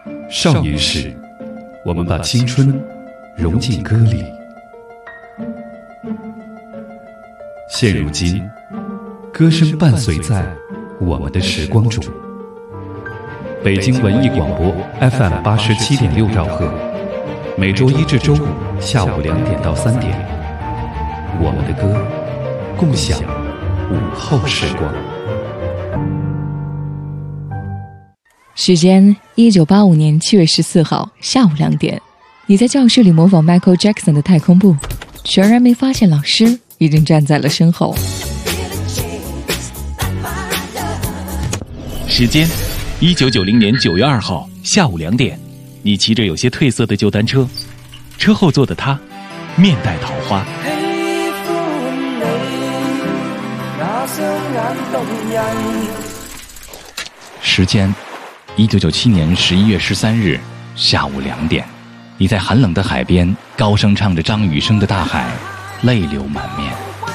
少年时，我们把青春融进歌里。现如今，歌声伴随在我们的时光中。北京文艺广播 FM 87.6兆赫，每周一至周五下午2点到3点，我们的歌，共享午后时光。 时间1985年7月14号下午2点，你在教室里模仿 Michael Jackson 的太空步，全然没发现老师已经站在了身后。 时间1990年9月2号下午2点，你骑着有些褪色的旧单车，车后座的他面带桃花。时间1997年11月13日下午2点，你在寒冷的海边高声唱着张雨生的《大海》，泪流满面。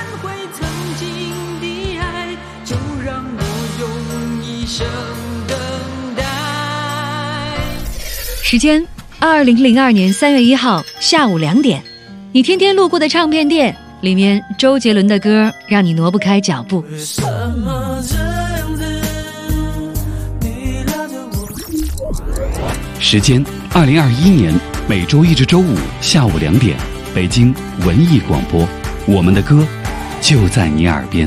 时间2002年3月1号下午2点，你天天路过的唱片店，里面周杰伦的歌让你挪不开脚步。 时间2021年每周一至周五下午2点，北京文艺广播，我们的歌就在你耳边。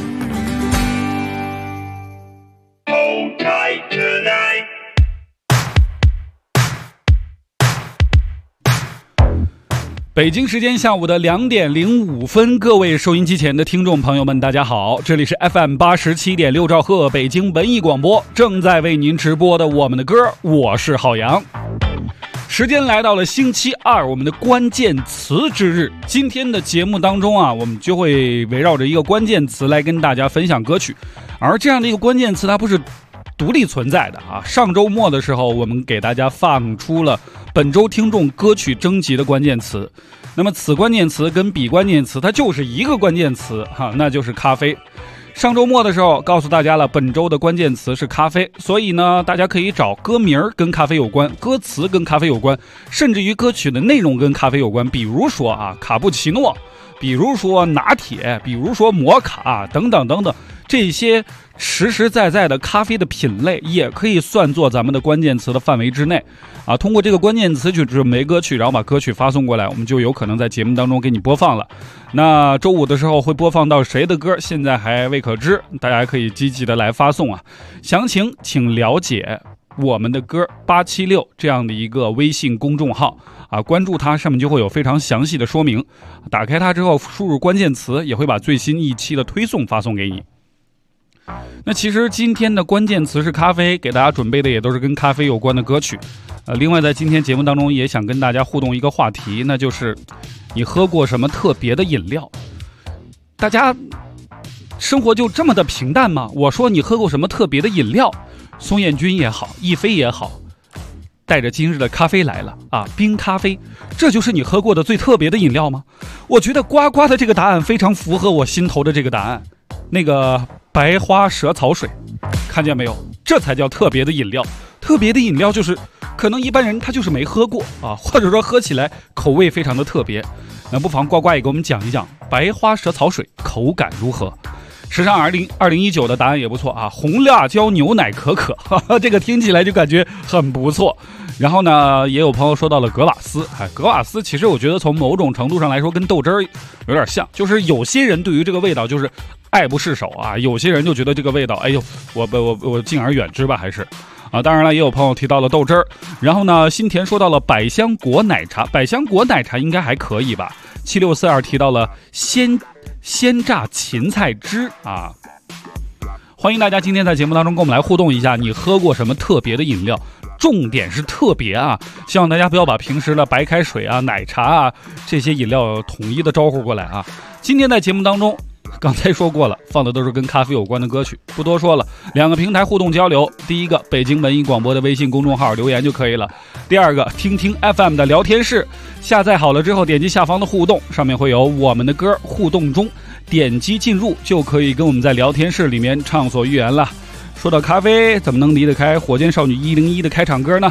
北京时间下午的2点05分，各位收音机前的听众朋友们，大家好，这里是 FM 87.6兆赫北京文艺广播，正在为您直播的我们的歌，我是郝阳。时间来到了星期二，我们的关键词之日。今天的节目当中啊，我们就会围绕着一个关键词来跟大家分享歌曲，而这样的一个关键词它不是独立存在的啊。上周末的时候，我们给大家放出了本周听众歌曲征集的关键词，那么此关键词跟彼关键词它就是一个关键词哈，那就是咖啡。上周末的时候告诉大家了，本周的关键词是咖啡，所以呢，大家可以找歌名跟咖啡有关，歌词跟咖啡有关，甚至于歌曲的内容跟咖啡有关，比如说啊卡布奇诺，比如说拿铁，比如说摩卡等等等等，这些实实在在的咖啡的品类也可以算作咱们的关键词的范围之内啊。通过这个关键词去准备歌曲，然后把歌曲发送过来，我们就有可能在节目当中给你播放了。那周五的时候会播放到谁的歌，现在还未可知，大家可以积极的来发送啊。详情请了解我们的歌876这样的一个微信公众号啊，关注它，上面就会有非常详细的说明。打开它之后输入关键词，也会把最新一期的推送发送给你。那其实今天的关键词是咖啡，给大家准备的也都是跟咖啡有关的歌曲。另外在今天节目当中也想跟大家互动一个话题，那就是你喝过什么特别的饮料？大家生活就这么的平淡吗？我说你喝过什么特别的饮料？松艳君也好，亦菲也好，带着今日的咖啡来了啊，冰咖啡，这就是你喝过的最特别的饮料吗？我觉得呱呱的这个答案非常符合我心头的这个答案，那个白花蛇草水，看见没有？这才叫特别的饮料。特别的饮料就是可能一般人他就是没喝过啊，或者说喝起来口味非常的特别。那不妨呱呱也给我们讲一讲白花蛇草水口感如何。时尚2019的答案也不错啊，红辣椒牛奶可可，这个听起来就感觉很不错。然后呢，也有朋友说到了格瓦斯，格瓦斯其实我觉得从某种程度上来说跟豆汁儿有点像，就是有些人对于这个味道就是爱不释手啊，有些人就觉得这个味道，哎呦，我敬而远之吧，还是。啊，当然了，也有朋友提到了豆汁儿，然后呢，新田说到了百香果奶茶，百香果奶茶应该还可以吧。7642提到了鲜榨芹菜汁啊，欢迎大家今天在节目当中跟我们来互动一下，你喝过什么特别的饮料？重点是特别啊，希望大家不要把平时的白开水啊、奶茶啊这些饮料统一的招呼过来啊。今天在节目当中刚才说过了，放的都是跟咖啡有关的歌曲，不多说了。2个平台互动交流，第一个北京文艺广播的微信公众号留言就可以了，第二个听听 FM 的聊天室，下载好了之后点击下方的互动，上面会有我们的歌互动中，点击进入就可以跟我们在聊天室里面畅所欲言了。说到咖啡，怎么能离得开火箭少女101的开场歌呢？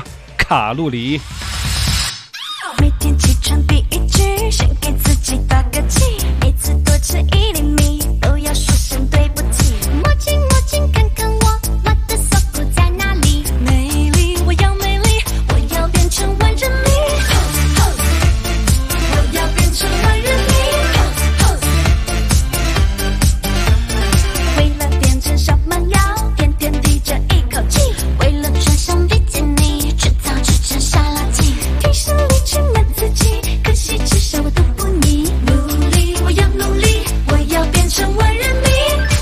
卡路里。 每天起床第一句，先给自己打个气，每次多吃1厘米都要说声对不起。墨镜墨镜看看我的锁骨在哪里？美丽，我要美丽，我要变成万人迷。我要变成万人迷。为了变成小蛮腰，天天提着一口气，为了穿上比基尼，制造吃成沙拉鸡。提升力去满自己，可惜至少我都不腻。努力，我要努力，我要变成万人迷。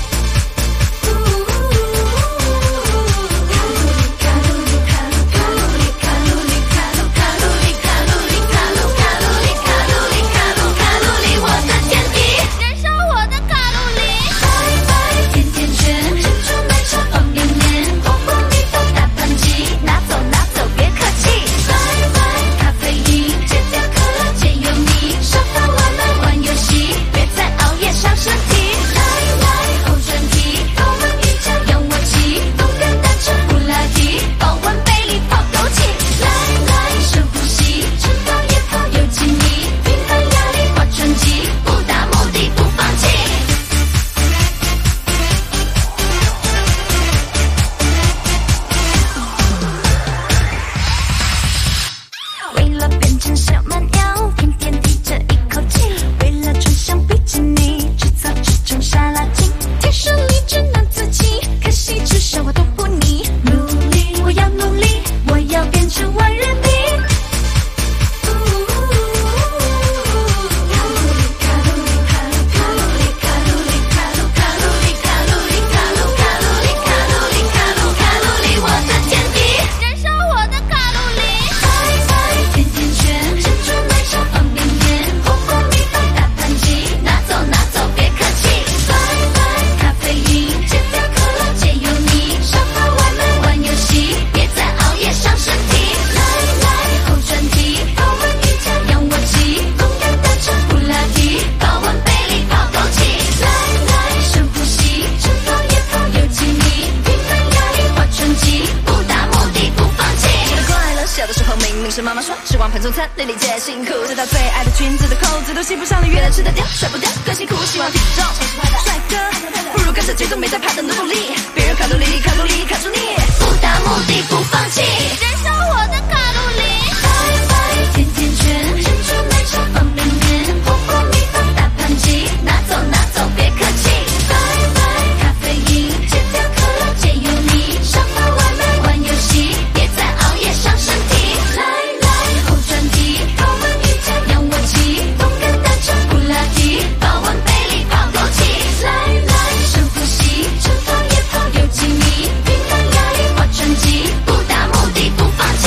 是妈妈说吃完盆中餐，粒粒皆辛苦，直到最爱的裙子的扣子都系不上了，越来吃得掉，甩不掉，更辛苦。希望体重帅哥，不如跟着节奏没在怕的努力，别人卡路里卡路里卡住你，不达目的不放弃，燃烧我的卡路里。甜甜圈、珍珠奶茶、方便面、火锅米饭、大盘鸡，拿走拿走别客气。咖啡因戒掉可乐戒油腻，沙发外卖玩游戏，别再熬夜伤身体。后转体，高温瑜伽仰卧起，动感单车普拉提，保温杯里泡枸杞。深呼吸，晨跑夜跑有几米，平衡压力划船机，不达目的不放弃，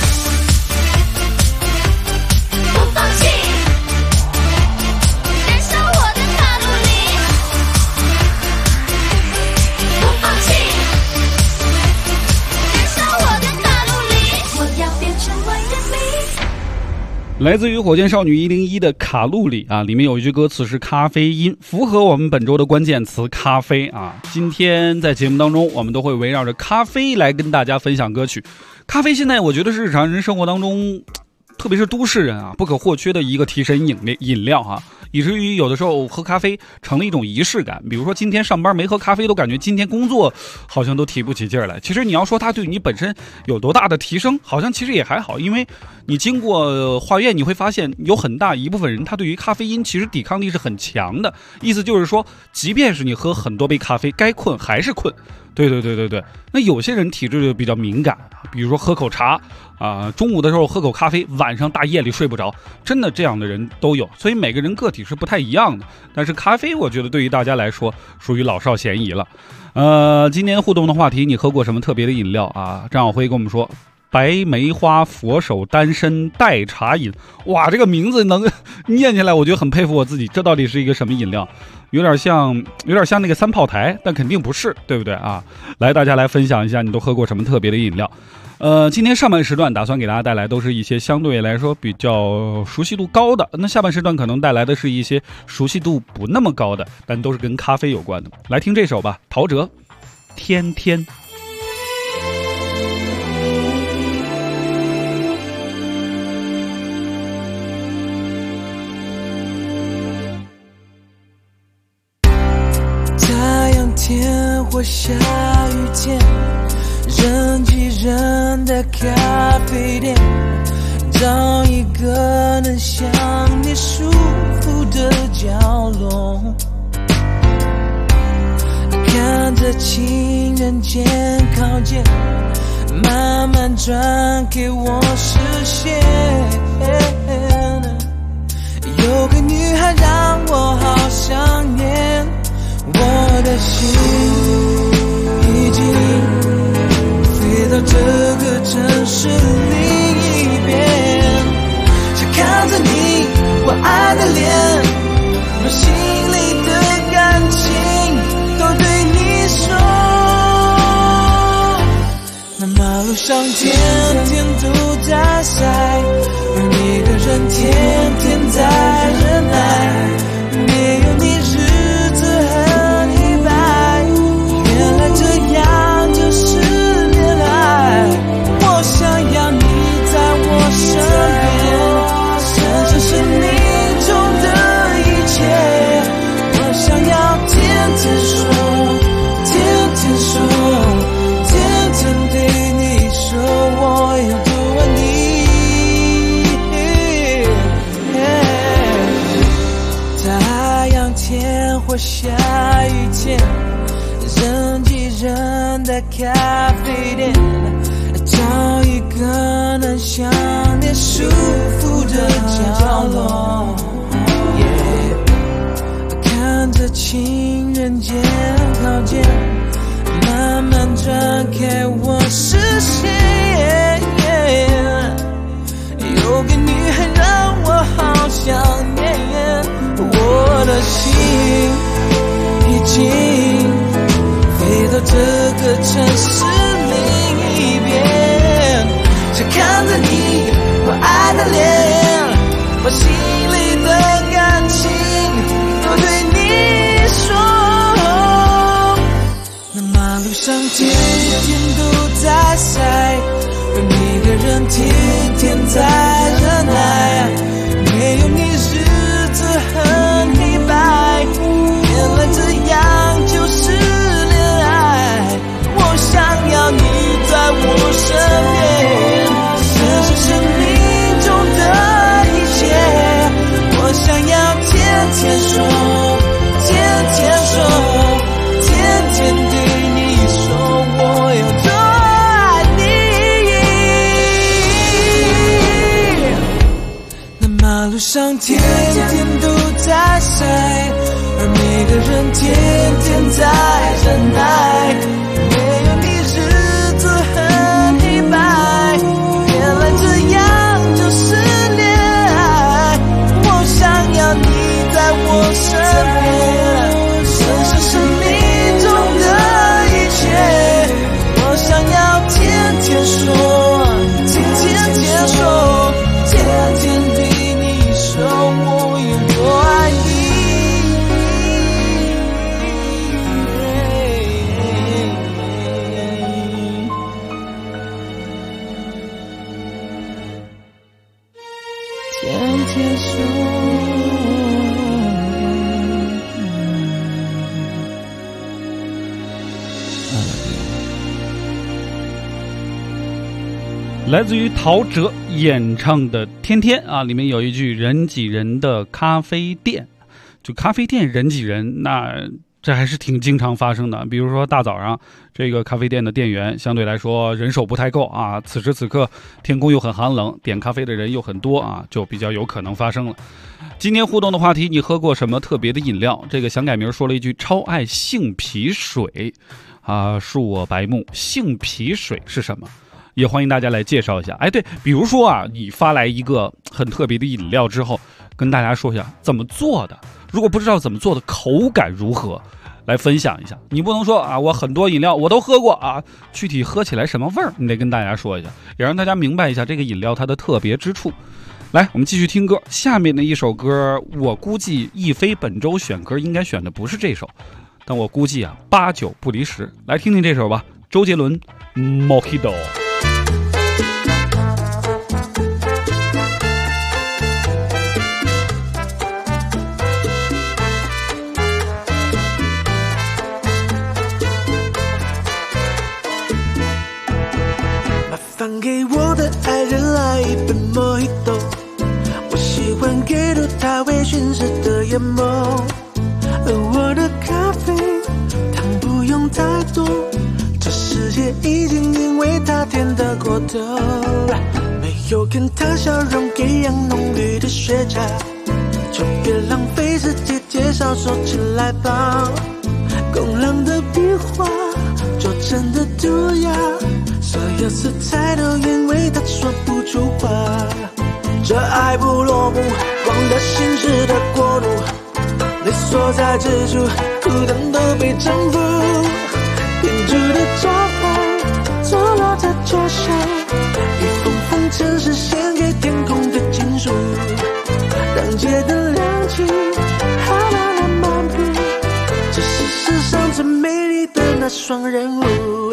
不放弃，燃烧我的卡路里，不放弃，燃烧我的卡路里，我要变成万人迷。 来自于火箭少女101的卡路里啊，里面有一句歌词是咖啡因，符合我们本周的关键词咖啡啊。今天在节目当中，我们都会围绕着咖啡来跟大家分享歌曲。咖啡现在我觉得是日常人生活当中，特别是都市人啊，不可或缺的一个提神饮料啊，以至于有的时候喝咖啡成了一种仪式感。比如说今天上班没喝咖啡，都感觉今天工作好像都提不起劲儿来。其实你要说它对你本身有多大的提升，好像其实也还好，因为你经过化验，你会发现有很大一部分人他对于咖啡因其实抵抗力是很强的。意思就是说，即便是你喝很多杯咖啡，该困还是困。对，那有些人体质就比较敏感，比如说喝口茶中午的时候喝口咖啡，晚上大夜里睡不着，真的这样的人都有。所以每个人个体是不太一样的，但是咖啡我觉得对于大家来说属于老少咸宜了。今天互动的话题，你喝过什么特别的饮料啊？张晓辉跟我们说，白梅花佛手丹参代茶饮。哇，这个名字能念起来，我觉得很佩服我自己。这到底是一个什么饮料？有点像那个三炮台，但肯定不是，对不对啊？来，大家来分享一下你都喝过什么特别的饮料。今天上半时段打算给大家带来都是一些相对来说比较熟悉度高的，那下半时段可能带来的是一些熟悉度不那么高的，但都是跟咖啡有关的。来听这首吧，陶喆，天天。 的咖啡店，找一个能想你舒服的角落，看着情人节靠近，慢慢转给我视线。有个女孩让我好想念，我的心已经飞到这个城市另一边，想看着你我爱的脸，把心里的感情都对你说。那马路上天天都在晒，而你的人天天在忍耐，没有你日子很黑白，原来这样就是恋爱。我想要你在我身边，享受生命中的一切，我想要天天说，天天说，天天对你说我有多爱你。太阳天或下雨天，人挤人的咖啡店，找一个能想念舒服的角落，看着情人节靠近，慢慢转开我视线。有个女孩让我好想念，我的心已经飞到这个城市另一边，想看着你我爱的脸，把心里的感情都对你说。那马路上天天都在晒，而你的人天天在忍耐，没有你日子很黑白，原来这样就是恋爱。我想要你在我身边，享受生命中的一切，我想要天天说，天天说，天天对你说我有多爱你。那马路上天天都在晒，而每个人天天在忍耐，没有你日子很黑白，原来这样就是恋爱。我想要你在我身边，享受生命中的一切，我想要天天说，天天说，天天对你说我有多爱你。天天说。 来自于陶喆演唱的《天天》啊，里面有一句人挤人的咖啡店，就咖啡店人挤人，那这还是挺经常发生的。比如说大早上，这个咖啡店的店员相对来说人手不太够啊，此时此刻天空又很寒冷，点咖啡的人又很多啊，就比较有可能发生了。今天互动的话题，你喝过什么特别的饮料？这个想改名说了一句超爱杏皮水啊，恕我白目，杏皮水是什么？也欢迎大家来介绍一下。哎，对，比如说啊，你发来一个很特别的饮料之后，跟大家说一下怎么做的。如果不知道怎么做的，口感如何，来分享一下。你不能说啊，我很多饮料我都喝过啊，具体喝起来什么味儿，你得跟大家说一下，也让大家明白一下这个饮料它的特别之处。来，我们继续听歌。下面的一首歌，我估计亦非本周选歌应该选的不是这首，但我估计啊，8、9不离10。来听听这首吧，周杰伦《Mojito》。 放给我的爱人来一杯 Mojito， 我喜欢给入它微醺时的眼眸，而我的咖啡糖不用太多，这世界已经因为它甜得过头，没有跟它笑容一样浓郁的雪茄，就别浪费时间介绍，说起来吧，工人的笔画做成的涂鸦，所有色彩都因为它说不出话，这爱不落幕，光的心事的国度，你所在之处，苦等都被征服，天主的招牌坐落在脚下，一封封城市献给天空的情书，当街的亮起还慢慢漫步，这是世上最美丽的那双人舞。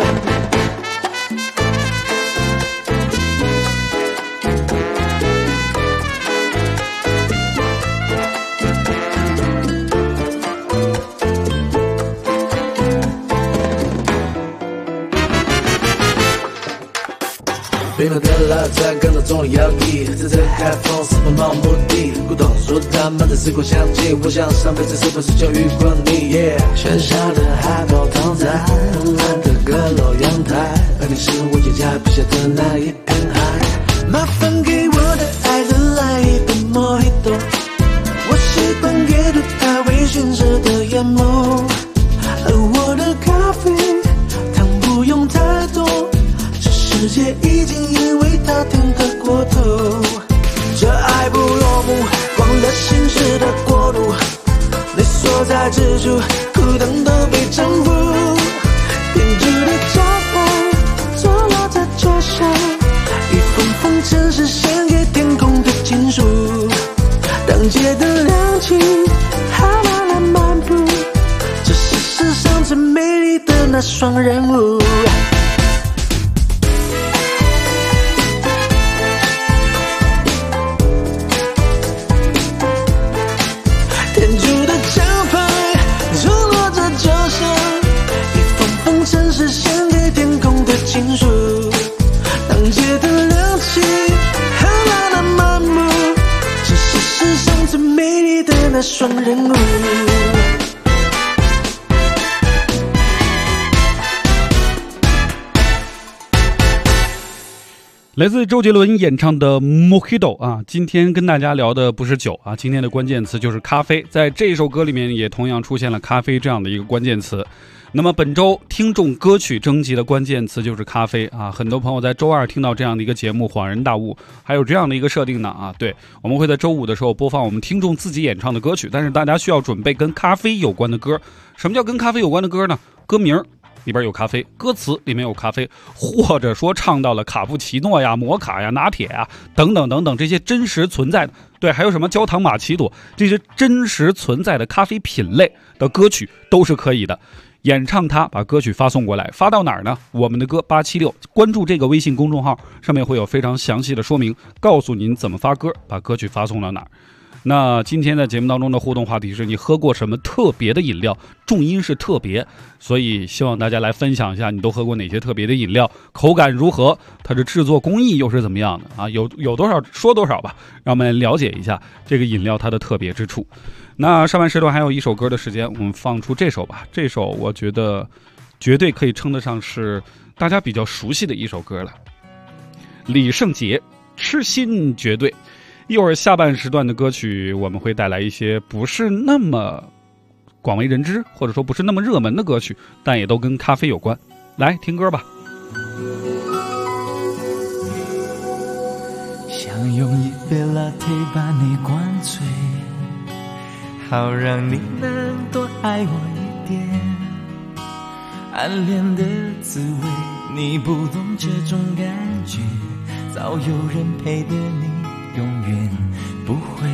冰冷的拉赞跟着重力摇曳，在这海风是否盲目的古董说他们的时光相近，我想上辈子是不是就遇过你、喧嚣的海报躺在蓝的阁楼阳台，而你是我眼下笔下的那一片海， 麻烦给我的爱人来一杯 Mojito， 我习惯给入它微醺时的眼眸，而我的咖啡糖不用太多，世界已经因为它甜得过头，这爱不落幕，光的心事的国度，你所在之处，苦等都被征服，天主的招牌坐落在脚下，一封封城市献给天空的情书，当街的亮起还慢慢漫步，这是世上最美丽的那双人舞。情书，当街的亮起还慢慢漫步，这是世上最美丽的那双人舞。 来自周杰伦演唱的 Mojito 啊，今天跟大家聊的不是酒啊，今天的关键词就是咖啡，在这首歌里面也同样出现了咖啡这样的一个关键词。那么本周听众歌曲征集的关键词就是咖啡啊，很多朋友在周二听到这样的一个节目恍然大悟，还有这样的一个设定呢啊，对，我们会在周五的时候播放我们听众自己演唱的歌曲，但是大家需要准备跟咖啡有关的歌。什么叫跟咖啡有关的歌呢？歌名里边有咖啡，歌词里面有咖啡，或者说唱到了卡布奇诺呀、摩卡呀、拿铁呀等等等等这些真实存在的，对，还有什么焦糖玛奇朵，这些真实存在的咖啡品类的歌曲都是可以的。演唱它，把歌曲发送过来，发到哪儿呢？我们的歌876，关注这个微信公众号，上面会有非常详细的说明，告诉您怎么发歌，把歌曲发送到哪儿。那今天在节目当中的互动话题是你喝过什么特别的饮料，重音是特别，所以希望大家来分享一下你都喝过哪些特别的饮料，口感如何，它的制作工艺又是怎么样的啊？有多少说多少吧，让我们了解一下这个饮料它的特别之处。那上半时段还有一首歌的时间，我们放出这首吧。这首我觉得绝对可以称得上是大家比较熟悉的一首歌了，李圣杰痴心绝对。一会儿下半时段的歌曲我们会带来一些不是那么广为人知或者说不是那么热门的歌曲，但也都跟咖啡有关。来听歌吧。 想用一杯 latte 把你灌醉，好让你能多爱我一点，暗恋的滋味你不懂这种感觉，早有人陪的你永远不会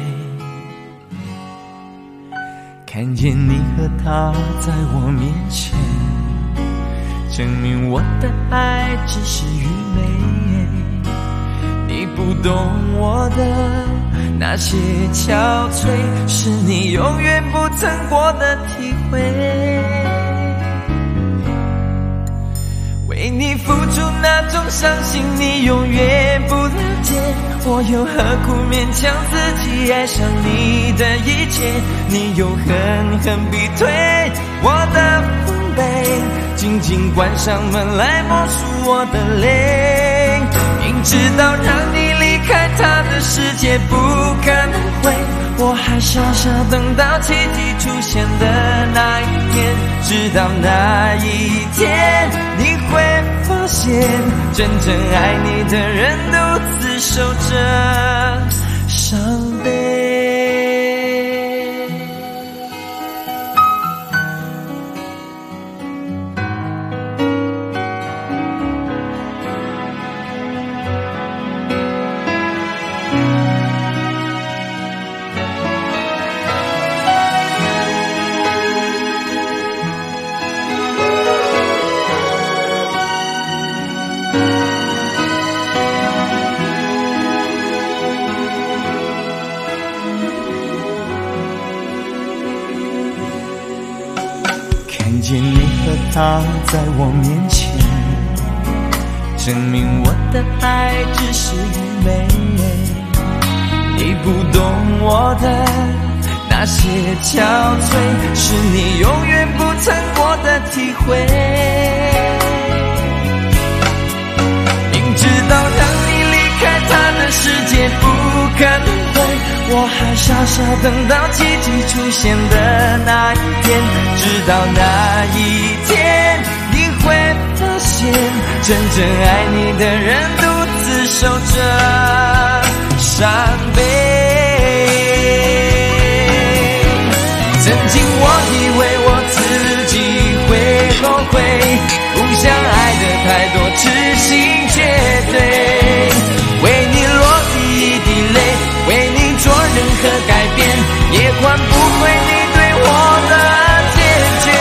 看见你和他在我面前，证明我的爱只是愚昧，你不懂我的那些憔悴，是你永远不曾过的体会。为为你付出那种伤心你永远不了解，我又何苦勉强自己爱上你的一切，你又狠狠逼退我的防备，紧紧关上门来默数我的泪，明知道让你离开他的世界不可能会，我还傻傻等到奇迹出现的那一天，直到那一天你会发现真正爱你的人独自守着伤悲。看见你和他在我面前，证明我的爱只是愚昧，你不懂我的那些憔悴，是你永远不曾过的体会，明知道让你离开他的世界不可能会，我还傻傻等到奇迹出现的那一天，直到那一天你会发现真正爱你的人独自守着伤悲。曾经我以为我自己会后悔，不想爱的太多，痴心绝对，为你落第一滴泪，为你做任何改变，也换不回你对我的坚决，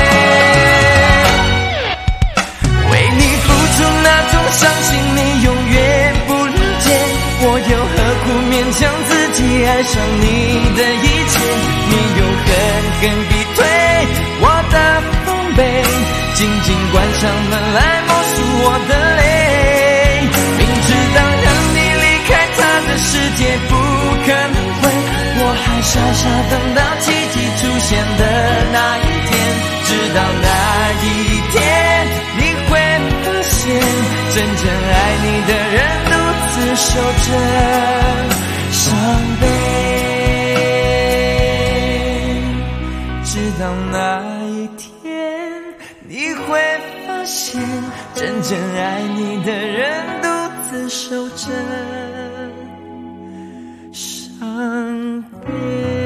为你付出那种伤心你永远不了解，我又何苦勉强自己爱上你的一切，你又狠狠逼退我的防备，紧紧关上门来默数我的泪，明知道让你离开他的世界不可能会，我还傻傻等到奇迹出现的那一天，直到那一天你会发现真正爱你的人独自守着伤悲，直到那一天你会发现真正爱你的人独自守着伤悲。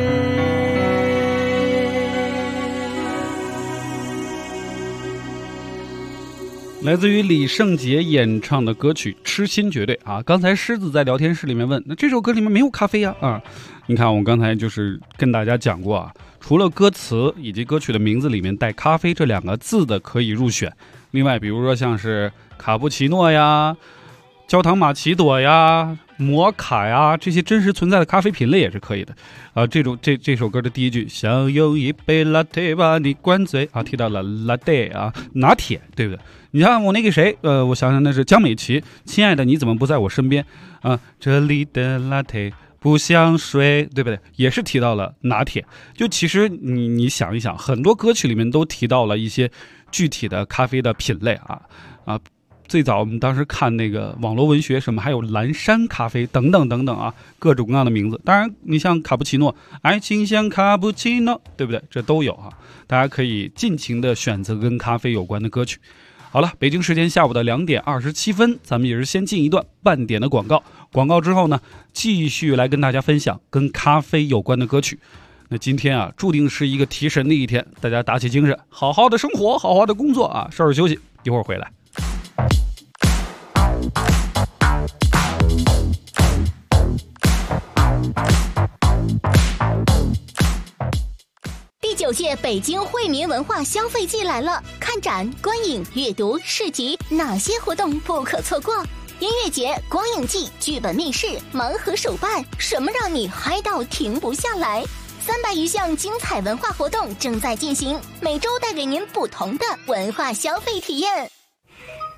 来自于李圣杰演唱的歌曲《痴心绝对》啊！刚才狮子在聊天室里面问，那这首歌里面没有咖啡呀？你看我刚才就是跟大家讲过啊，除了歌词以及歌曲的名字里面带咖啡这两个字的可以入选，另外比如说像是卡布奇诺呀、焦糖玛奇朵呀、摩卡呀，这些真实存在的咖啡品类也是可以的啊。这首歌的第一句，想用一杯 latte 把你灌醉啊，提到了 latte 啊，拿铁，对不对？你看我那个谁，我想想那是江美琪，亲爱的你怎么不在我身边啊？这里的 latte 不像水，对不对？也是提到了拿铁。就其实你想一想，很多歌曲里面都提到了一些具体的咖啡的品类啊。最早我们当时看那个网络文学什么，还有蓝山咖啡等等等等啊，各种各样的名字。当然你像卡布奇诺，爱情像卡布奇诺，对不对？这都有啊，大家可以尽情的选择跟咖啡有关的歌曲。好了，北京时间下午的2点27分，咱们也是先进一段半点的广告。广告之后呢，继续来跟大家分享跟咖啡有关的歌曲。那今天啊，注定是一个提神的一天，大家打起精神，好好的生活，好好的工作啊，稍事休息，一会儿回来。 第9届北京惠民文化消费季来了，看展、观影、阅读、市集，哪些活动不可错过？音乐节、光影季、剧本密室、盲盒手办，什么让你嗨到停不下来？300余项精彩文化活动正在进行，每周带给您不同的文化消费体验。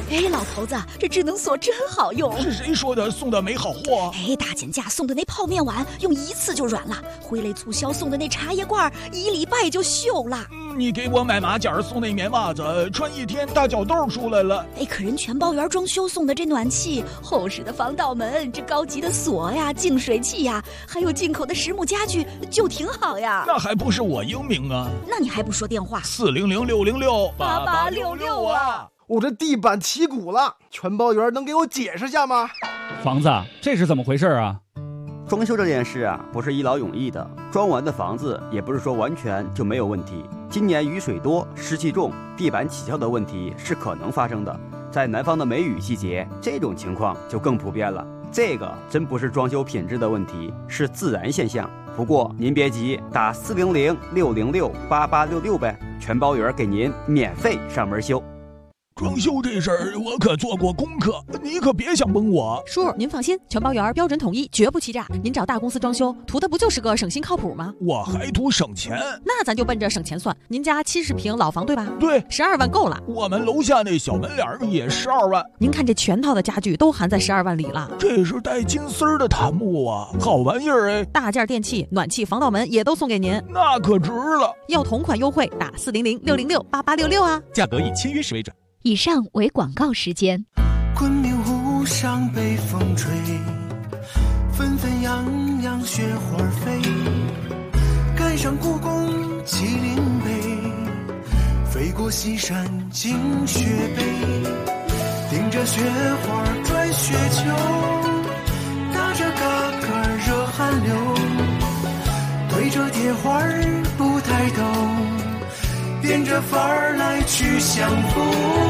哎，老头子，这智能锁真好用。 是谁说的送的没好货？ 哎，大减价送的那泡面碗用一次就软了，挥泪促销送的那茶叶罐1礼拜就锈了。 你给我买马甲送那棉袜子，穿1天大脚痘出来了。 哎，可人全包园装修送的这暖气、厚实的防盗门、这高级的锁呀、净水器呀，还有进口的实木家具，就挺好呀。 那还不是我英明啊？ 那你还不说电话 ？400-606-8866啊！ 我这地板起鼓了，全包园能给我解释下吗？ 房子，这是怎么回事啊？ 装修这件事啊，不是一劳永逸的，装完的房子也不是说完全就没有问题。今年雨水多、湿气重，地板起翘的问题是可能发生的。在南方的梅雨季节，这种情况就更普遍了。这个真不是装修品质的问题，是自然现象。不过您别急，打400-606-8866呗，全包园给您免费上门修。 装修这事儿我可做过功课，你可别想蒙我。 叔，您放心，全包园标准统一，绝不欺诈。您找大公司装修，图的不就是个省心靠谱吗？ 我还图省钱。 那咱就奔着省钱算。您家70平老房对吧？ 对 ，12万够了。 我们楼下那小门脸也12万。 您看这全套的家具都含在12万里了。 这是带金丝儿的檀木啊，好玩意儿哎！ 大件电器、暖气、防盗门也都送给您， 那可值了。 要同款优惠，打400-606-8866啊， 价格以签约时为准。 以上为广告时间。 昆明湖上北风吹，纷纷扬扬雪花飞，赶上故宫麒麟碑，飞过西山进雪北，顶着雪花转雪球，打着嘎嘎热汗流，对着铁花不抬头，变着法儿来去相逢，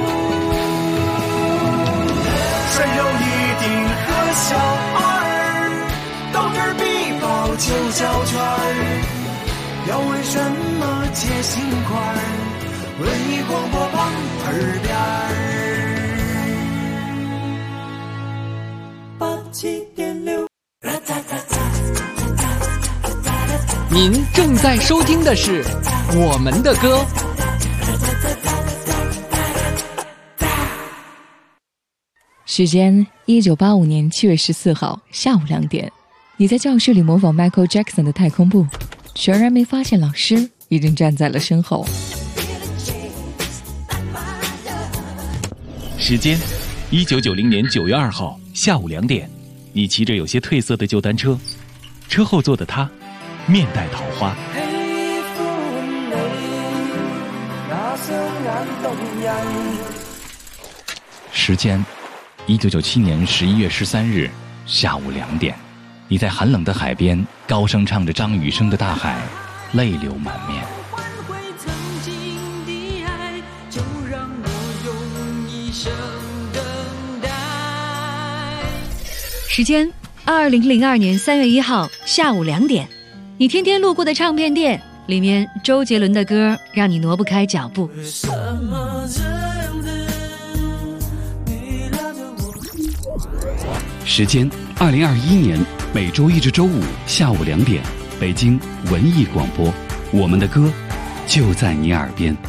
山有一定和小二，斗智必报9角圈儿，要问什么接心块儿，文艺广播旁耳边87.6。 您正在收听的是我们的歌。 时间1985年7月14号下午2点，你在教室里模仿 Michael Jackson 的太空步，全然没发现老师已经站在了身后。 时间1990年9月2号下午2点，你骑着有些褪色的旧单车，车后座的他面带桃花。时间1997年11月13日下午2点，你在寒冷的海边高声唱着张雨生的《大海》，泪流满面。 时间2002年3月1号下午2点，你天天路过的唱片店里面，周杰伦的歌让你挪不开脚步。 时间2021年每周1至周5下午2点，北京文艺广播，我们的歌就在你耳边。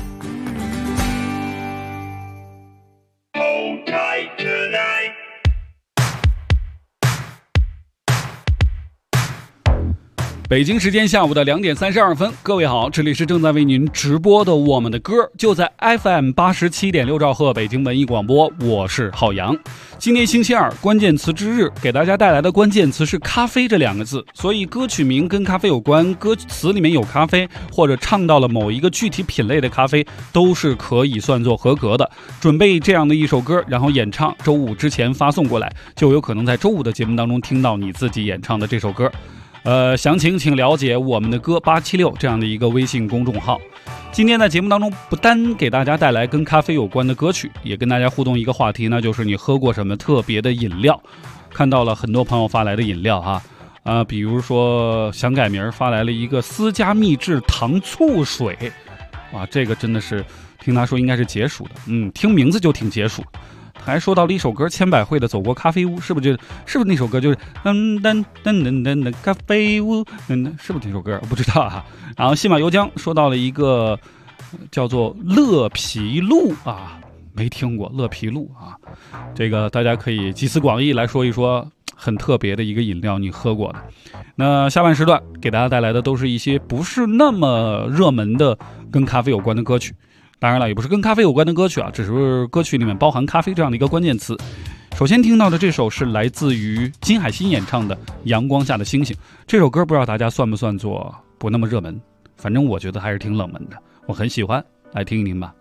北京时间下午的2点32分，各位好，这里是正在为您直播的我们的歌，就在 FM 87.6兆赫北京文艺广播，我是浩洋。今天星期二，关键词之日，给大家带来的关键词是咖啡这2个字，所以歌曲名跟咖啡有关，歌词里面有咖啡，或者唱到了某一个具体品类的咖啡，都是可以算作合格的。准备这样的一首歌，然后演唱，周5之前发送过来，就有可能在周5的节目当中听到你自己演唱的这首歌。详情请了解我们的歌876这样的一个微信公众号。今天在节目当中不单给大家带来跟咖啡有关的歌曲，也跟大家互动一个话题，那就是你喝过什么特别的饮料。看到了很多朋友发来的饮料哈，比如说想改名发来了一个私家秘制糖醋水，哇，这个真的是听他说应该是解暑的，听名字就挺解暑。还说到了一首歌，千百惠的《走过咖啡屋》，是不是那首歌就是噔噔噔噔噔的咖啡屋，是不是这首歌？我不知道啊。然后西马由缰说到了一个叫做乐皮露啊， 没听过乐皮露啊，这个大家可以集思广益来说一说很特别的一个饮料你喝过的。那下半时段给大家带来的都是一些不是那么热门的跟咖啡有关的歌曲，当然了也不是跟咖啡有关的歌曲啊，只是歌曲里面包含咖啡这样的一个关键词。首先听到的这首是来自于金海心演唱的《阳光下的星星》，这首歌不知道大家算不算作不那么热门，反正我觉得还是挺冷门的，我很喜欢，来听一听吧。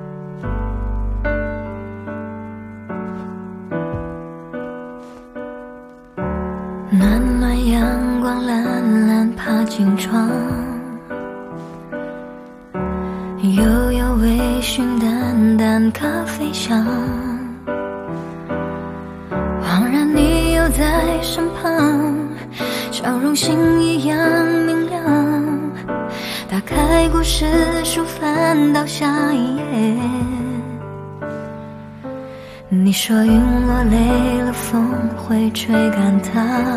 暖暖阳光蓝蓝爬进窗，悠悠微醺淡淡咖啡香，恍然你又在身旁，笑容星一样明亮，打开故事书翻到下一页，你说云落累了风会吹干它，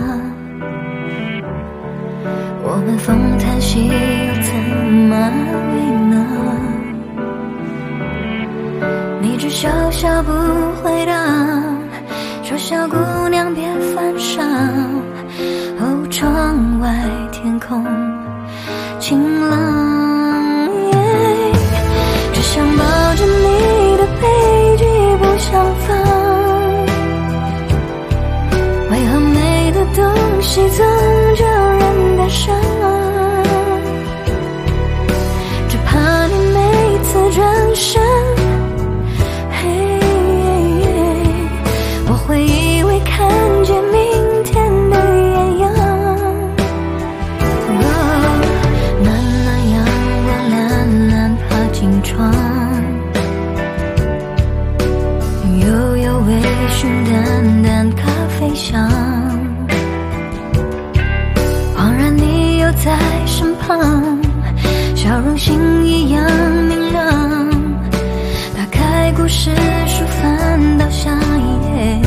我们风叹息又怎么安慰呢？你只笑笑不回答，说小姑娘别犯傻，哦，窗外天空晴朗，只想抱着你的背脊不想放，为何美的东西总叫人感伤？只怕你每次转身，我会以为看见明天的艳阳。暖暖阳光蓝蓝爬进窗，悠悠微醺淡淡咖啡香，恍然你又在身旁，笑容星一样明亮，打开故事书翻到下一页，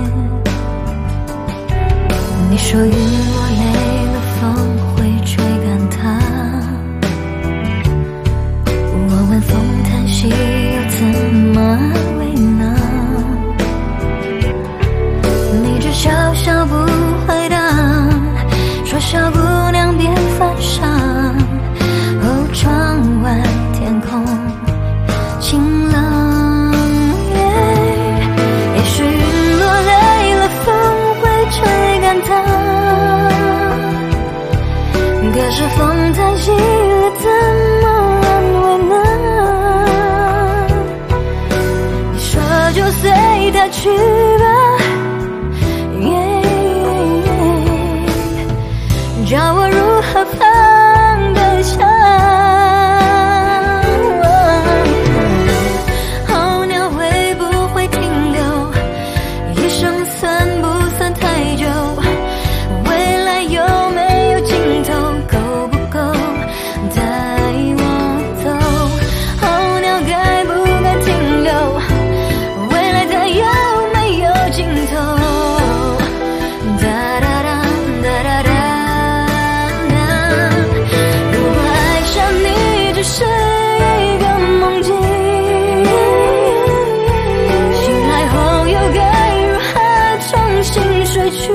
你说云落累了风会吹干它，我问风叹息又怎么安慰呢？你只笑笑不回答，说小姑娘别犯傻，哦，窗外天空晴朗，也许云落累了风会吹干它，可是风叹息了怎么安慰呢？你说就随它去吧，叫我如何放得下？候鸟会不会停留？一生算不算太久？未来有没有尽头？够不够带我走？候鸟该不该停留？未来它有没有尽头？哒哒哒哒哒哒。是一个梦境，醒来后又该如何重新睡去？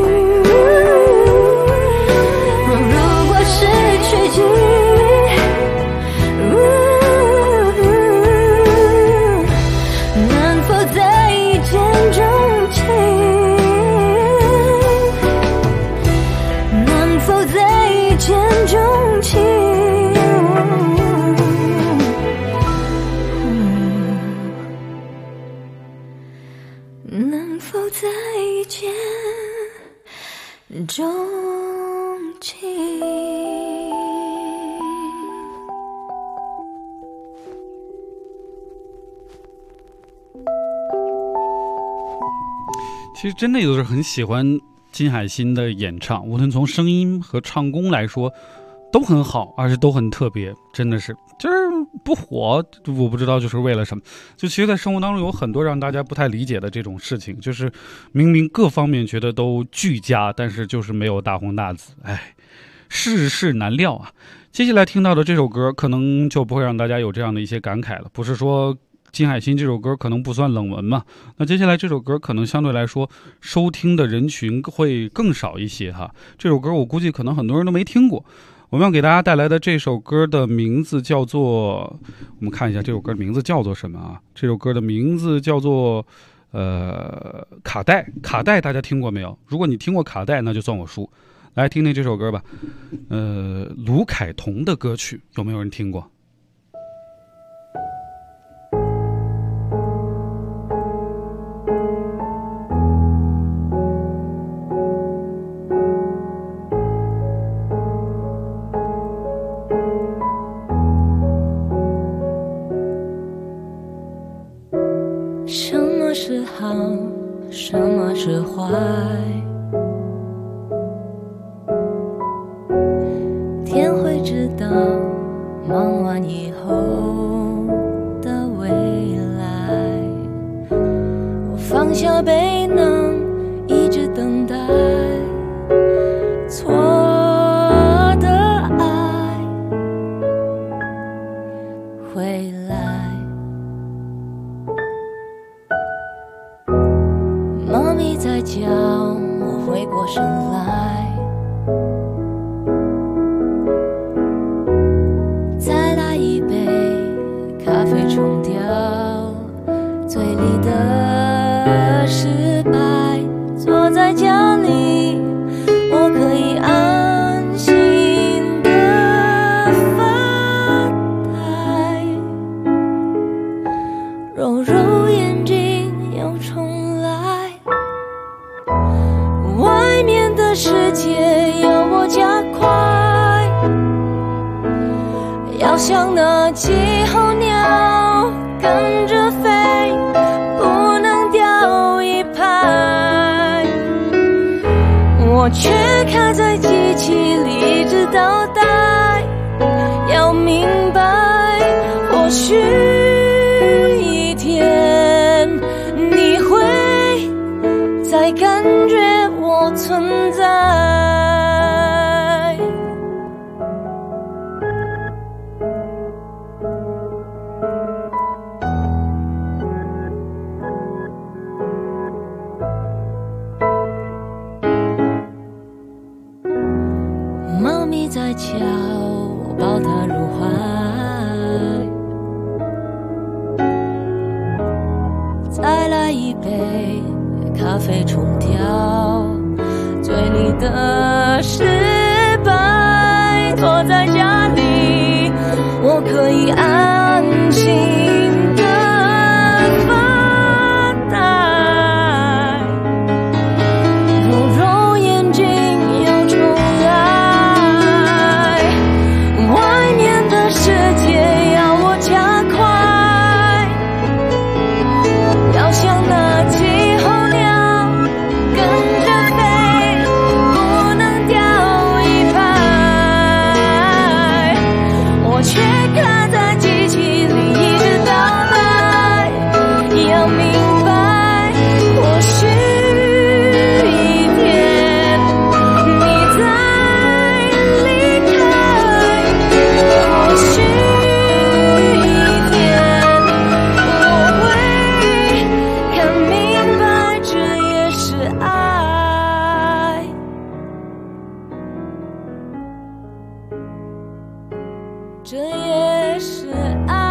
如果失去记忆，能否再一见钟情？能否再一见钟情？能否再一见钟情？ 其实真的有的是很喜欢金海心的演唱，无论从声音和唱功来说都很好，而且都很特别，真的是就是不火，我不知道就是为了什么。就其实在生活当中有很多让大家不太理解的这种事情，就是明明各方面觉得都俱佳，但是就是没有大红大紫，哎，世事难料啊。接下来听到的这首歌可能就不会让大家有这样的一些感慨了，不是说金海心这首歌可能不算冷门嘛，那接下来这首歌可能相对来说收听的人群会更少一些哈。这首歌我估计可能很多人都没听过。我们要给大家带来的这首歌的名字叫做，我们看一下这首歌的名字叫做什么啊？这首歌的名字叫做卡带。卡带大家听过没有？如果你听过卡带，那就算我输。来听听这首歌吧，卢凯彤的歌曲，有没有人听过？ 什么是好，什么是坏？天会知道，忙完以后的未来。我放下背囊，一直等待错的爱回来。妈咪在叫我回过神来，再来一杯咖啡冲掉嘴里的失败。坐在家里，我可以安心的发呆，揉揉眼睛又重来。外面的世界要我加快，要像那几候鸟跟着飞，不能掉一拍。我却卡在机器里一直倒带，要明白，或许一天你会再感觉我存在。猫咪在叫我抱它入怀，再来一杯咖啡冲掉嘴里的失败。坐在家里，我可以安心的发呆，揉揉眼睛又重来。外面的世界要我加快，要像那几候鸟跟着飞，不能掉一拍。我却卡在机器里一直倒带，要明白，或许一天你再离开，或许一天我会看明白，这也是爱，这也是爱。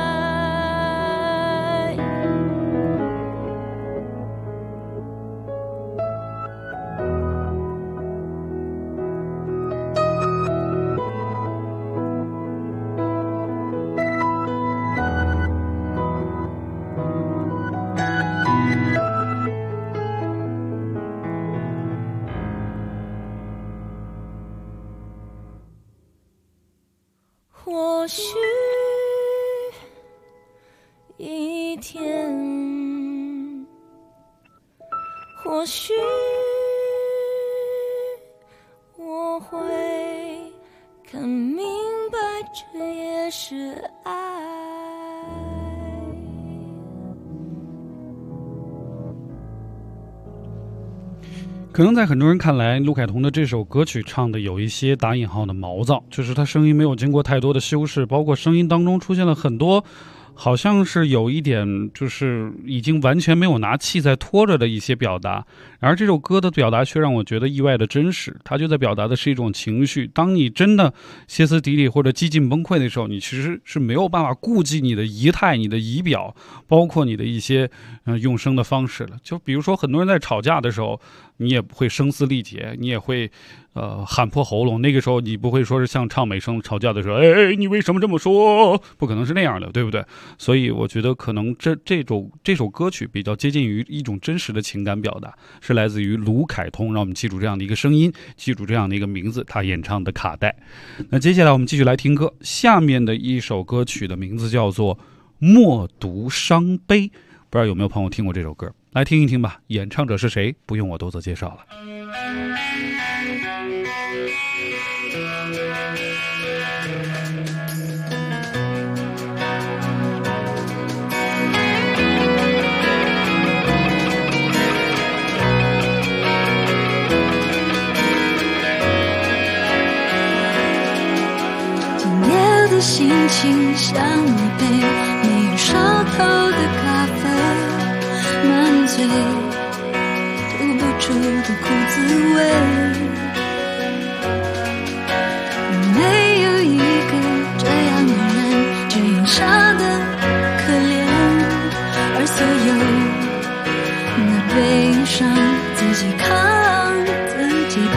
或许一天，或许我会看明白，这也是爱。 可能在很多人看来，卢凯彤的这首歌曲唱的有一些打引号的毛躁，就是他声音没有经过太多的修饰，包括声音当中出现了很多好像是有一点就是已经完全没有拿气在拖着的一些表达，然而这首歌的表达却让我觉得意外的真实，它就在表达的是一种情绪。当你真的歇斯底里或者几近崩溃的时候，你其实是没有办法顾及你的仪态、你的仪表，包括你的一些用声的方式了。就比如说很多人在吵架的时候，你也会声嘶力竭，你也会喊破喉咙，那个时候你不会说是像唱美声吵架的时候，哎，你为什么这么说？不可能是那样的，对不对？所以我觉得可能这首歌曲比较接近于一种真实的情感表达，是来自于卢凯通，让我们记住这样的一个声音，记住这样的一个名字，他演唱的卡带。那接下来我们继续来听歌，下面的一首歌曲的名字叫做《默读伤悲》，不知道有没有朋友听过这首歌，来听一听吧。演唱者是谁不用我多做介绍了。 的心情像一杯没有烧透的咖啡，满嘴吐不出的苦滋味。没有一个这样的人，这样傻的可怜，而所有那悲伤自己扛自己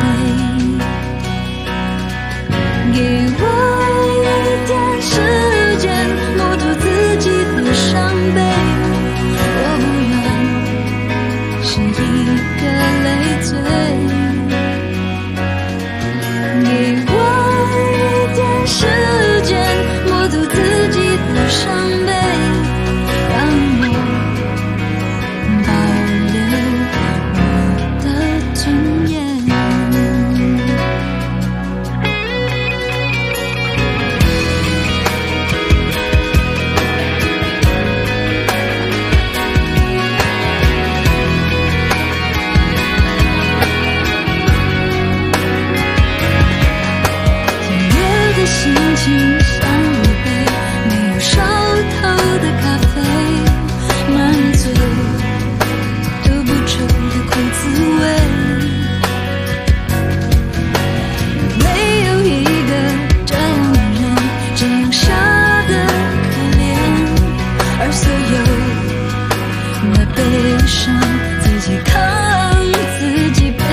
背，给我时间默读自己的伤悲，我不愿是一个累赘，给我一点时间默读自己的伤悲，让我保留我的尊严。心情像一杯没有烧透的咖啡，满嘴吐不出的苦滋味。没有一个这样的人，这样傻的可怜，而所有那悲伤自己扛自己背。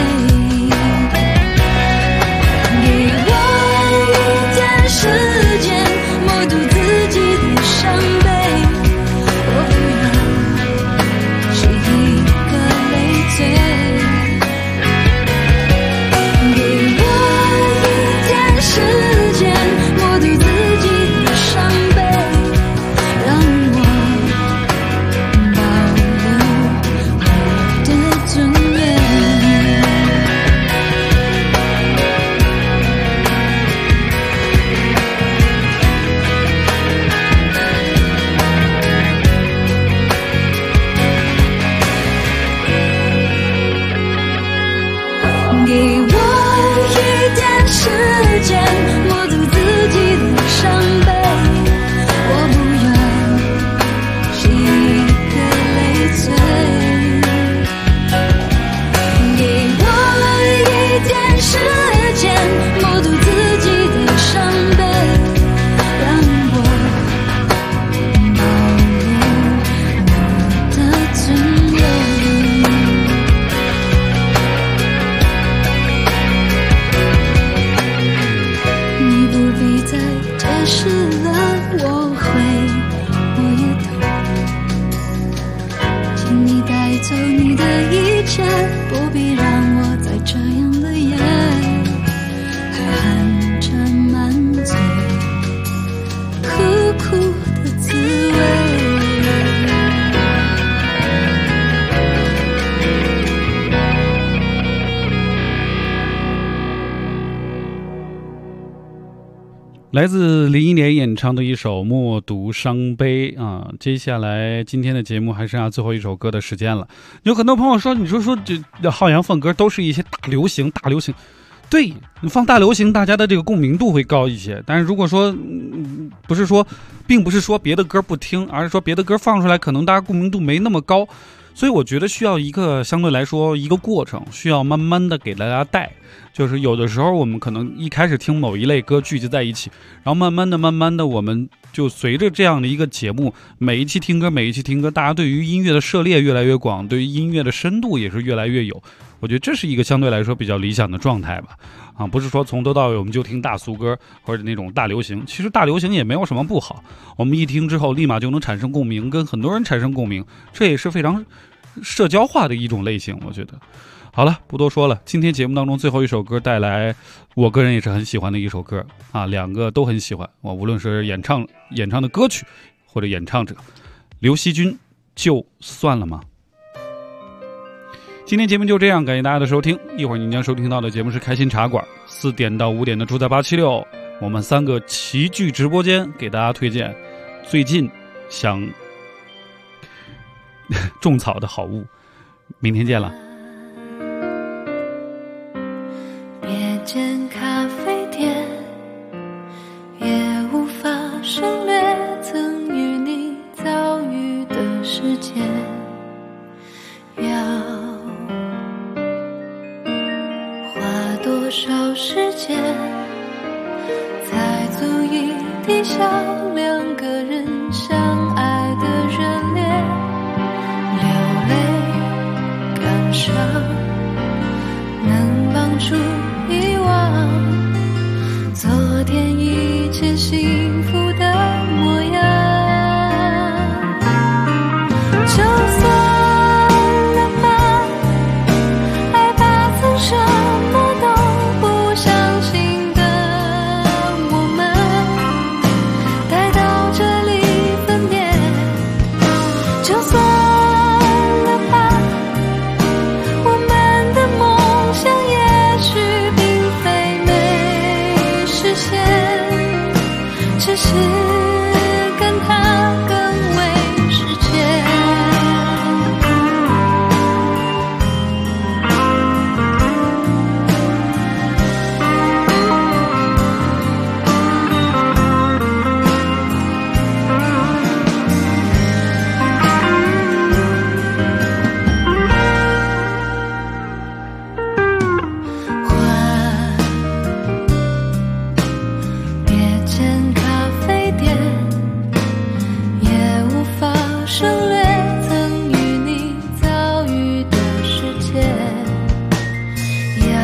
时间默读自己的伤悲，我不愿是一个累赘，给我一点时间默读自己的伤悲，让我保留我的尊严。给我一点时间默读自己的伤悲，我不愿是一个累赘，给我一点时间默读自己的伤悲，让我保留我的尊严。解释了我会，我也懂，请你带走你的一切，不必让我再这样的夜，还含着满嘴苦苦的滋味。 来自林忆莲演唱的一首《默读伤悲》啊，接下来今天的节目还剩下最后一首歌的时间了。有很多朋友说，你说这浩洋放歌都是一些大流行， 对，你放大流行，大家的这个共鸣度会高一些。但是如果说，并不是说别的歌不听，而是说别的歌放出来，可能大家共鸣度没那么高。所以我觉得需要一个相对来说一个过程，需要慢慢的给大家带。就是有的时候我们可能一开始听某一类歌聚集在一起，然后慢慢的我们就随着这样的一个节目，每一期听歌，大家对于音乐的涉猎越来越广，对于音乐的深度也是越来越有。我觉得这是一个相对来说比较理想的状态吧。不是说从头到尾我们就听大俗歌或者那种大流行，其实大流行也没有什么不好，我们一听之后立马就能产生共鸣，跟很多人产生共鸣，这也是非常社交化的一种类型，我觉得。好了，不多说了，今天节目当中最后一首歌带来我个人也是很喜欢的一首歌两个都很喜欢，我无论是演唱的歌曲或者演唱者，刘惜君就算了吗？今天节目就这样，感谢大家的收听。一会儿您将收听到的节目是开心茶馆，4点到5点的住在876，我们3个齐聚直播间，给大家推荐最近想种草的好物。明天见了。 别见咖啡店，也无法省略曾与你遭遇的时间。要花多少时间，才足以抵消2个人相爱的热烈？流泪感伤，能帮助遗忘昨天一切幸福的模样。就算了吧，害怕曾什么都不相信的我们，待到这里分别。就算了吧，我们的梦想也许并非没实现，只是跟它更为实践。别见咖啡店，也无法省略曾与你遭遇的世界。要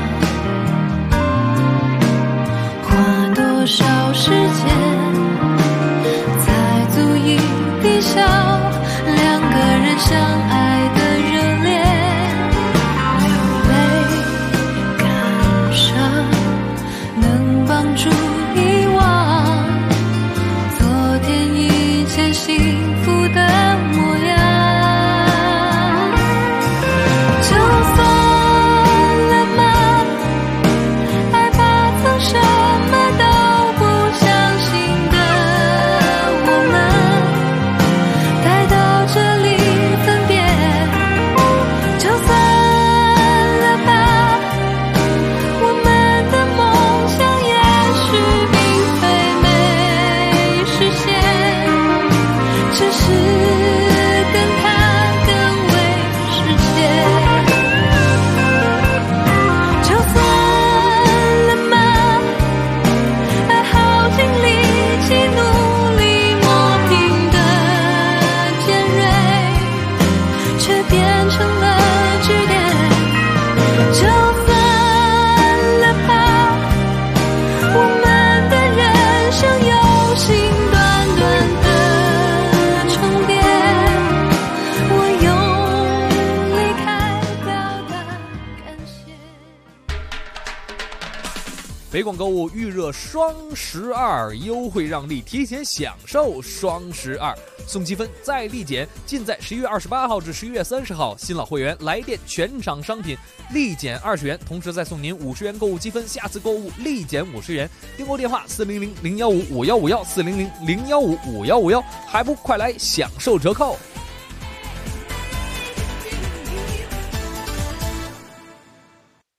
花多少时间，才足以抵消2个人相爱的热烈？流泪感伤，能帮助遗忘昨天一切幸福的模样。就算了吗，害怕曾什么都不相信的我们，待到这里分别。就算了吧，我们的梦想也许并非没实现，只是跟它更为实现。就算了吗，还耗尽力气努力磨平的尖锐，却变成了句点。就算了吧，我们的人生有心短短的重叠，我用离开表达感谢。 北广购物预热双12优惠让利，提前享受双12，送积分再立减，尽在11月28号至11月30号。新老会员来电全场商品立减20元，同时再送您50元购物积分，下次购物立减50元。订购电话400-015-5151，400-015-5151，还不快来享受折扣！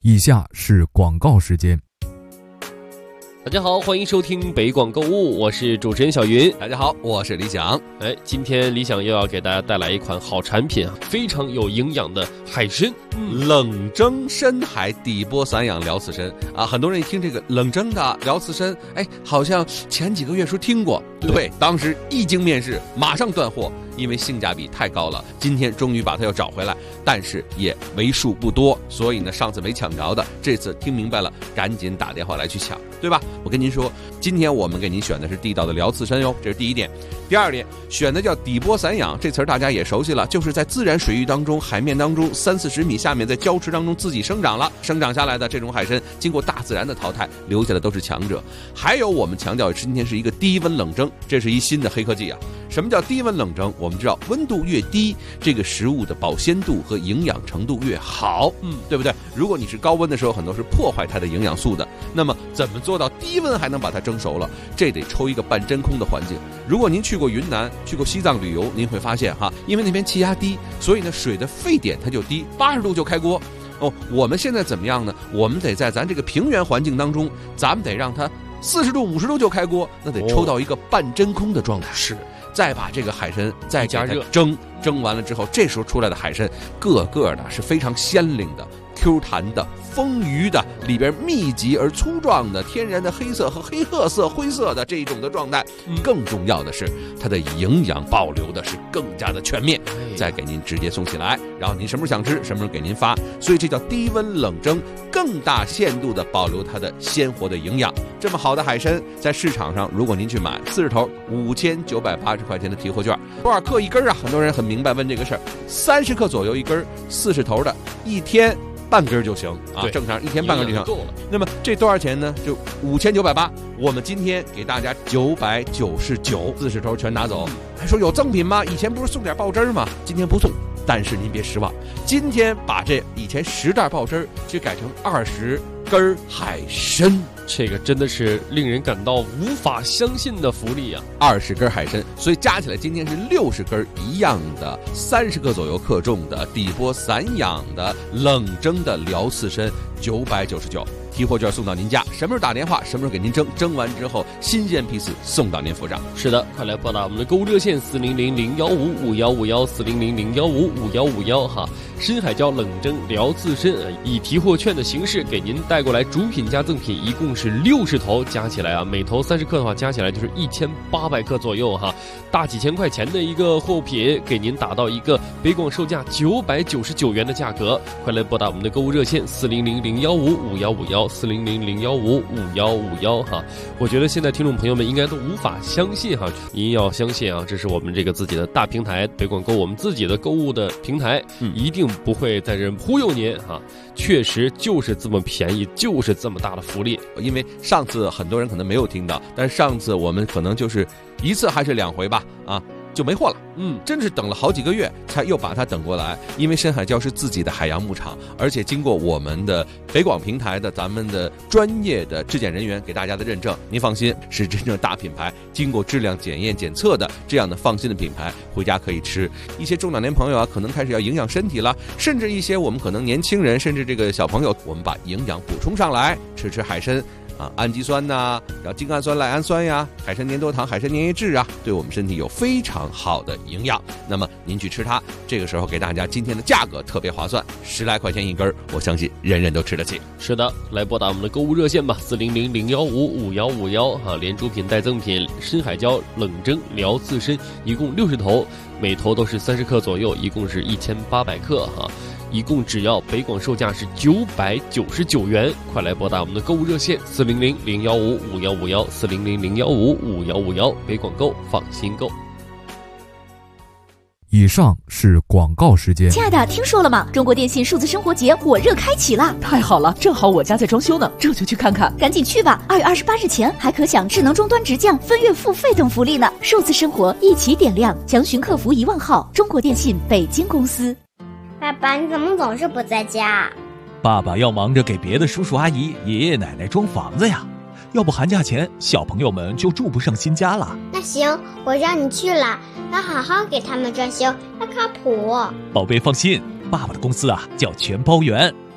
以下是广告时间。 大家好，欢迎收听北广购物，我是主持人小云。 大家好，我是李想。 今天李想又要给大家带来一款好产品啊，非常有营养的海参， 冷蒸深海底波散养辽刺参啊。很多人一听这个冷蒸的辽刺参，好像前几个月说听过，对，当时一经面世，马上断货，因为性价比太高了。今天终于把它又找回来，但是也为数不多，所以呢，上次没抢着的，这次听明白了，赶紧打电话来去抢，对吧？我跟您说，今天我们给您选的是地道的辽刺参哟，这是第一点。第二点，选的叫底波散养，这词儿大家也熟悉了，就是在自然水域当中、海面当中30-40米下面，在礁池当中自己生长下来的这种海参，经过大自然的淘汰，留下的都是强者。还有我们强调今天是一个低温冷蒸，这是一新的黑科技啊。什么叫低温冷蒸？我们知道温度越低，这个食物的保鲜度和营养程度越好，对不对？如果你是高温的时候，很多是破坏它的营养素的。那么怎么做到低温还能把它蒸熟了？这得抽一个半真空的环境。如果您去过云南、去过西藏旅游，您会发现因为那边气压低，所以呢水的沸点它就低，80度就开锅。我们现在怎么样呢？我们得在咱这个平原环境当中，咱们得让它40度、50度就开锅，那得抽到一个半真空的状态。 是。 再把这个海参再加热蒸完了之后，这时候出来的海参个个的是非常鲜灵的、Q 弹的、丰腴的，里边密集而粗壮的天然的黑色和黑褐色、灰色的这种的状态。更重要的是，它的营养保留的是更加的全面，再给您直接送起来，然后您什么时候想吃，什么时候给您发。所以这叫低温冷蒸，更大限度的保留它的鲜活的营养。这么好的海参，在市场上，如果您去买40头5980块钱的提货券，多少克一根啊？很多人很明白问这个事儿，30克左右一根，40头的，一天半根就行啊，正常一天半根就行。那么这多少钱呢？就5980，我们今天给大家999，40头全拿走。还说有赠品吗？以前不是送点爆汁吗？今天不送，但是您别失望，今天把这以前10袋爆汁就改成20根海参。 这个真的是令人感到无法相信的福利啊 ！20根海参，所以加起来今天是60根一样的，30克左右克重的底波散养的冷蒸的辽刺参，999。提货券送到您家，什么时候打电话，什么时候给您蒸完之后，新鲜批次送到您府上。 是的，快来拨打我们的购物热线400-015-5151，400-015-5151哈。深海椒冷蒸辽刺参以提货券的形式给您带过来，主品加赠品一共是60头，加起来啊，每头30克的话，加起来就是1800克左右哈，大几千块钱的一个货品，给您打到一个北广售价999元的价格。快来拨打我们的购物热线400-015-5151，400-015-5151哈。我觉得现在听众朋友们应该都无法相信哈，您要相信啊，这是我们这个自己的大平台北广购，我们自己的购物的平台，一定不会在这忽悠您哈，确实就是这么便宜，就是这么大的福利。 因为上次很多人可能没有听到，但是上次我们可能就是1次还是2回吧就没货了，真是等了好几个月才又把它等过来。因为深海礁是自己的海洋牧场，而且经过我们的北广平台的咱们的专业的质检人员给大家的认证，您放心，是真正大品牌，经过质量检验检测的这样的放心的品牌，回家可以吃。一些中老年朋友可能开始要营养身体了，甚至一些我们可能年轻人，甚至这个小朋友，我们把营养补充上来，吃海参。氨基酸然后精氨酸、赖氨酸呀，海参粘多糖、海参粘液质对我们身体有非常好的营养。那么您去吃它，这个时候给大家今天的价格特别划算，10来块钱一根，我相信人人都吃得起。 是的，来拨打我们的购物热线吧，400-015-5151哈，连主品带赠品，深海礁冷蒸辽刺参一共60头，每头都是30克左右，一共是1800克哈。一共只要北广售价是999元，快来拨打我们的购物热线400-015-5151，400-015-5151，北广购，放心购。 以上是广告时间。 亲爱的，听说了吗？中国电信数字生活节火热开启了！ 太好了，正好我家在装修呢，这就去看看。 赶紧去吧！2月28日前还可享智能终端直降、分月付费等福利呢。数字生活一起点亮，详询客服1万号。中国电信北京公司。 爸爸，你怎么总是不在家？ 爸爸要忙着给别的叔叔阿姨、爷爷奶奶装房子呀，要不寒假前小朋友们就住不上新家了。 那行，我让你去了，要好好给他们装修，要靠谱。 宝贝放心，爸爸的公司叫全包圆，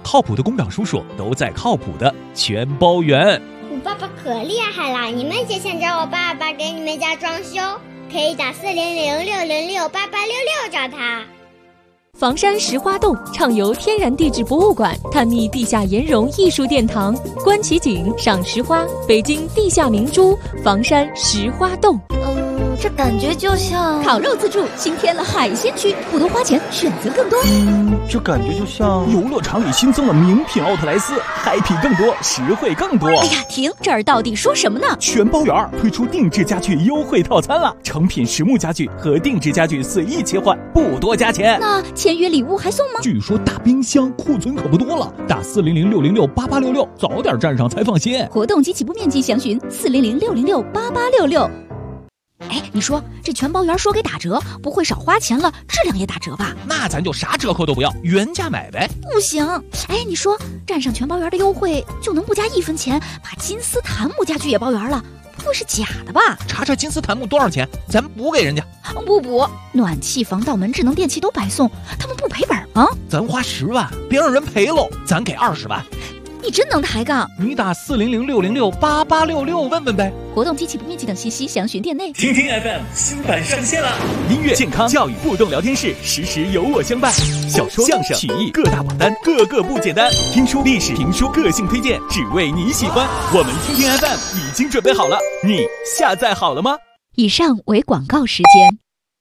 靠谱的工长叔叔都在靠谱的全包圆。 我爸爸可厉害了，你们也想找我爸爸给你们家装修，可以打4006068866找他。 房山石花洞畅游天然地质博物馆，探秘地下岩溶艺术殿堂，观奇景，赏石花，北京地下明珠房山石花洞。 这感觉就像烤肉自助新添了海鲜区，不多花钱，选择更多。 这感觉就像游乐场里新增了名品奥特莱斯，happy更多，实惠更多。 哎呀，停！这儿到底说什么呢？ 全包圆推出定制家具优惠套餐了，成品实木家具和定制家具随意切换，不多加钱。 那签约礼物还送吗？ 据说大冰箱库存可不多了，打4006068866，早点站上才放心。 活动及起步面积详询4006068866。哎，你说这全包圆说给打折，不会少花钱了，质量也打折吧？ 那咱就啥折扣都不要，原价买呗。 不行，哎，你说站上全包圆的优惠，就能不加1分钱把金丝檀木家具也包圆了？不会是假的吧？ 查查金丝檀木多少钱，咱补给人家。 不补，暖气、防盗门、智能电器都白送，他们不赔本吗？ 咱花10万，别让人赔喽，咱给20万。 你真能抬杠！ 你打4006068866问问呗。 活动及起步面积等信息详询店内。 听听 FM 新版上线了， 音乐、健康、教育、互动聊天室，时时有我相伴。小说、相声、曲艺各大榜单，个个不简单。听书、历史、评书，个性推荐，只为你喜欢。我们听听 FM 已经准备好了，你下载好了吗？ 以上为广告时间。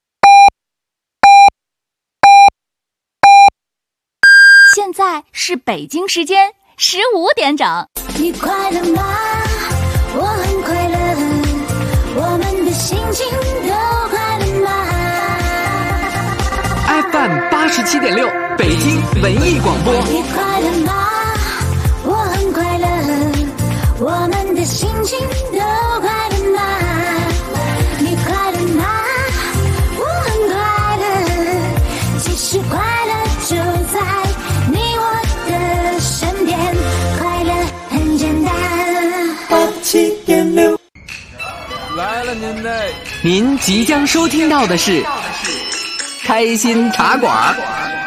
现在是北京时间15点整。 你快乐吗？我很快乐，我们的心情都快乐吗 ？FM 87.6，北京文艺广播。 你快乐吗？我很快乐，我们的心情都快乐吗？你快乐吗？我很快乐，其实快乐就在你我的身边，快乐很简单。87.6 来了您嘞！ 您即将收听到的是开心茶馆。